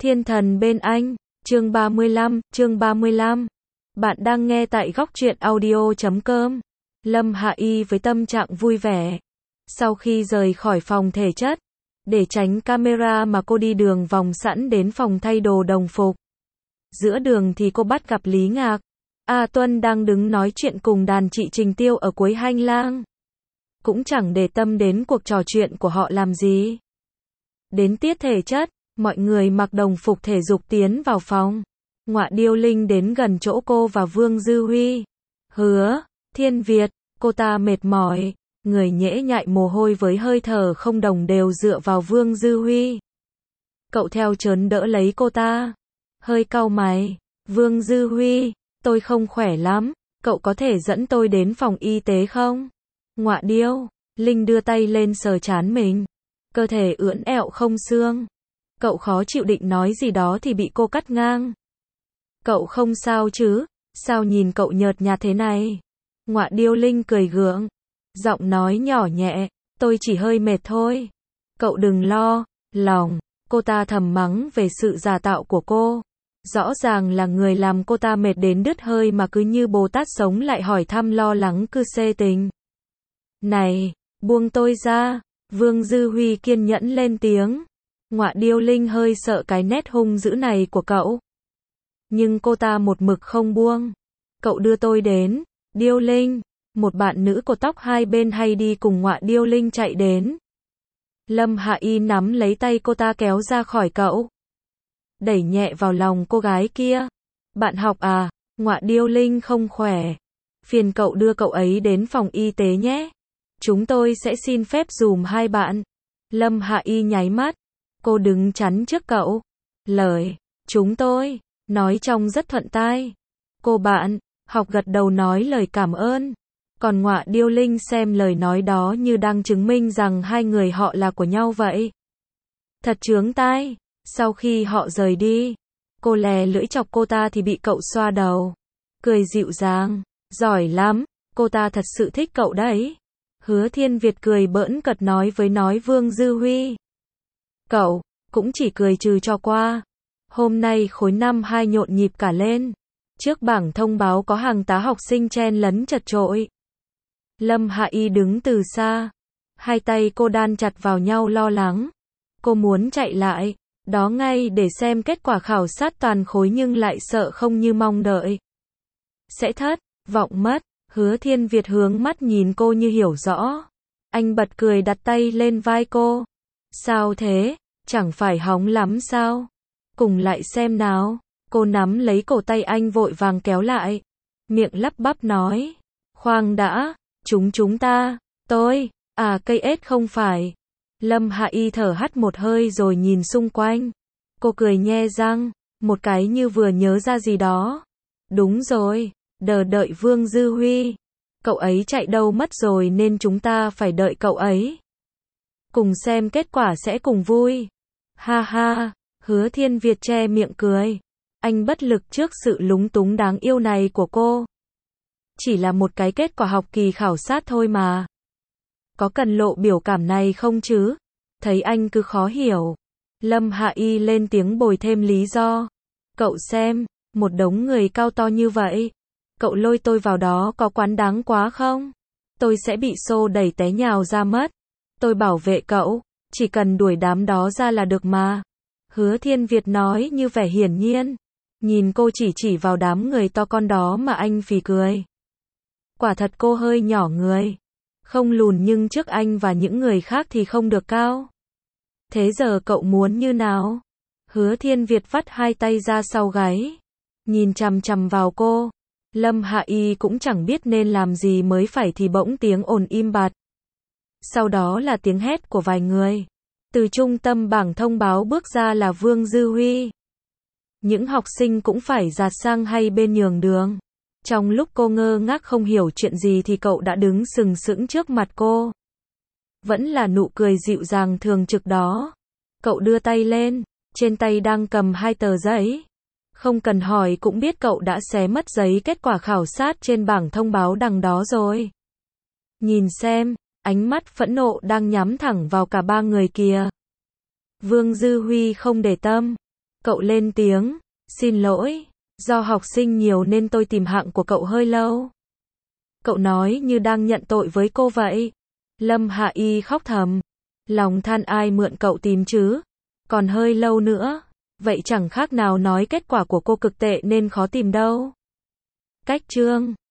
Thiên thần bên anh, chương 35. Bạn đang nghe tại góc truyện audio.com. Lâm Hạ Y với tâm trạng vui vẻ. Sau khi rời khỏi phòng thể chất, để tránh camera mà cô đi đường vòng sẵn đến phòng thay đồ đồng phục. Giữa đường thì cô bắt gặp Lý Ngạc, A Tuân đang đứng nói chuyện cùng đàn chị Trình Tiêu ở cuối hành lang. Cũng chẳng để tâm đến cuộc trò chuyện của họ làm gì. Đến tiết thể chất, mọi người mặc đồng phục thể dục tiến vào phòng. Ngọa Điêu Linh đến gần chỗ cô và Vương Dư Huy. Hứa Thiên Việt, cô ta mệt mỏi, người nhễ nhại mồ hôi với hơi thở không đồng đều dựa vào Vương Dư Huy. Cậu theo chớn đỡ lấy cô ta. Hơi cau mày. Vương Dư Huy, tôi không khỏe lắm, cậu có thể dẫn tôi đến phòng y tế không? Ngọa Điêu Linh đưa tay lên sờ trán mình. Cơ thể ưỡn ẹo không xương. Cậu khó chịu định nói gì đó thì bị cô cắt ngang. Cậu không sao chứ? Sao nhìn cậu nhợt nhạt thế này? Ngọa Điêu Linh cười gượng. Giọng nói nhỏ nhẹ. Tôi chỉ hơi mệt thôi. Cậu đừng lo. Lòng. Cô ta thầm mắng về sự giả tạo của cô. Rõ ràng là người làm cô ta mệt đến đứt hơi mà cứ như Bồ Tát sống lại hỏi thăm lo lắng cư xê tình. Này, buông tôi ra. Vương Dư Huy kiên nhẫn lên tiếng. Ngọa Điêu Linh hơi sợ cái nét hung dữ này của cậu. Nhưng cô ta một mực không buông. Cậu đưa tôi đến. Điêu Linh. Một bạn nữ cột tóc hai bên hay đi cùng Ngọa Điêu Linh chạy đến. Lâm Hạ Y nắm lấy tay cô ta kéo ra khỏi cậu. Đẩy nhẹ vào lòng cô gái kia. Bạn học à? Ngọa Điêu Linh không khỏe. Phiền cậu đưa cậu ấy đến phòng y tế nhé. Chúng tôi sẽ xin phép dùm hai bạn. Lâm Hạ Y nháy mắt. Cô đứng chắn trước cậu. Lời chúng tôi nói trông rất thuận tai. Cô bạn học gật đầu nói lời cảm ơn. Còn Ngọa Điêu Linh xem lời nói đó như đang chứng minh rằng hai người họ là của nhau vậy. Thật chướng tai. Sau khi họ rời đi, cô lè lưỡi chọc cô ta thì bị cậu xoa đầu. Cười dịu dàng. Giỏi lắm. Cô ta thật sự thích cậu đấy. Hứa Thiên Việt cười bỡn cợt nói với Vương Dư Huy. Cậu cũng chỉ cười trừ cho qua. Hôm nay khối 5 2 nhộn nhịp cả lên. Trước bảng thông báo có hàng tá học sinh chen lấn chật chội. Lâm Hạ Y đứng từ xa. Hai tay cô đan chặt vào nhau lo lắng. Cô muốn chạy lại đó ngay để xem kết quả khảo sát toàn khối nhưng lại sợ không như mong đợi. Sẽ thất vọng mất. Hứa Thiên Việt hướng mắt nhìn cô như hiểu rõ. Anh bật cười đặt tay lên vai cô. Sao thế? Chẳng phải hóng lắm sao? Cùng lại xem nào. Cô nắm lấy cổ tay anh vội vàng kéo lại. Miệng lắp bắp nói. Khoan đã, chúng ta, tôi, cây ếch không phải. Lâm Hạ Y thở hắt một hơi rồi nhìn xung quanh. Cô cười nhe răng, một cái như vừa nhớ ra gì đó. Đúng rồi, đợi Vương Dư Huy. Cậu ấy chạy đâu mất rồi nên chúng ta phải đợi cậu ấy. Cùng xem kết quả sẽ cùng vui. Ha ha, Hứa Thiên Việt che miệng cười. Anh bất lực trước sự lúng túng đáng yêu này của cô. Chỉ là một cái kết quả học kỳ khảo sát thôi mà. Có cần lộ biểu cảm này không chứ? Thấy anh cứ khó hiểu. Lâm Hạ Y lên tiếng bồi thêm lý do. Cậu xem, một đống người cao to như vậy. Cậu lôi tôi vào đó có quá đáng quá không? Tôi sẽ bị xô đẩy té nhào ra mất. Tôi bảo vệ cậu, chỉ cần đuổi đám đó ra là được mà. Hứa Thiên Việt nói như vẻ hiển nhiên. Nhìn cô chỉ vào đám người to con đó mà anh phì cười. Quả thật cô hơi nhỏ người. Không lùn nhưng trước anh và những người khác thì không được cao. Thế giờ cậu muốn như nào? Hứa Thiên Việt vắt hai tay ra sau gáy. Nhìn chằm chằm vào cô. Lâm Hạ Y cũng chẳng biết nên làm gì mới phải thì bỗng tiếng ồn im bặt. Sau đó là tiếng hét của vài người. Từ trung tâm bảng thông báo bước ra là Vương Dư Huy. Những học sinh cũng phải dạt sang hai bên nhường đường. Trong lúc cô ngơ ngác không hiểu chuyện gì thì cậu đã đứng sừng sững trước mặt cô. Vẫn là nụ cười dịu dàng thường trực đó. Cậu đưa tay lên, trên tay đang cầm hai tờ giấy. Không cần hỏi cũng biết cậu đã xé mất giấy kết quả khảo sát trên bảng thông báo đằng đó rồi. Nhìn xem, ánh mắt phẫn nộ đang nhắm thẳng vào cả ba người kia. Vương Dư Huy không để tâm. Cậu lên tiếng, xin lỗi, do học sinh nhiều nên tôi tìm hạng của cậu hơi lâu. Cậu nói như đang nhận tội với cô vậy. Lâm Hạ Y khóc thầm, lòng than ai mượn cậu tìm chứ, còn hơi lâu nữa, vậy chẳng khác nào nói kết quả của cô cực tệ nên khó tìm đâu. Cách chương